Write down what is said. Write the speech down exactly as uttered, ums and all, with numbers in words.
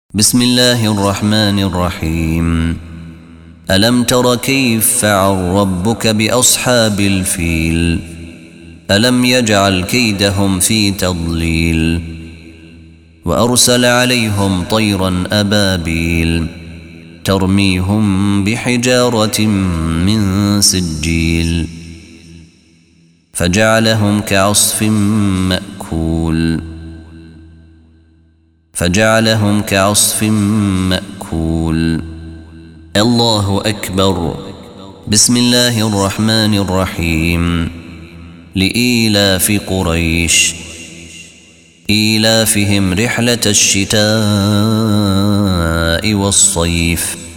بسم الله الرحمن الرحيم. ألم تر كيف فعل ربك بأصحاب الفيل؟ ألم يجعل كيدهم في تضليل وأرسل عليهم طيرا أبابيل ترميهم بحجارة من سجيل فجعلهم كعصف مأكول فجعلهم كعصف مأكول الله أكبر. بسم الله الرحمن الرحيم. لإيلاف قريش إيلافهم رحلة الشتاء والصيف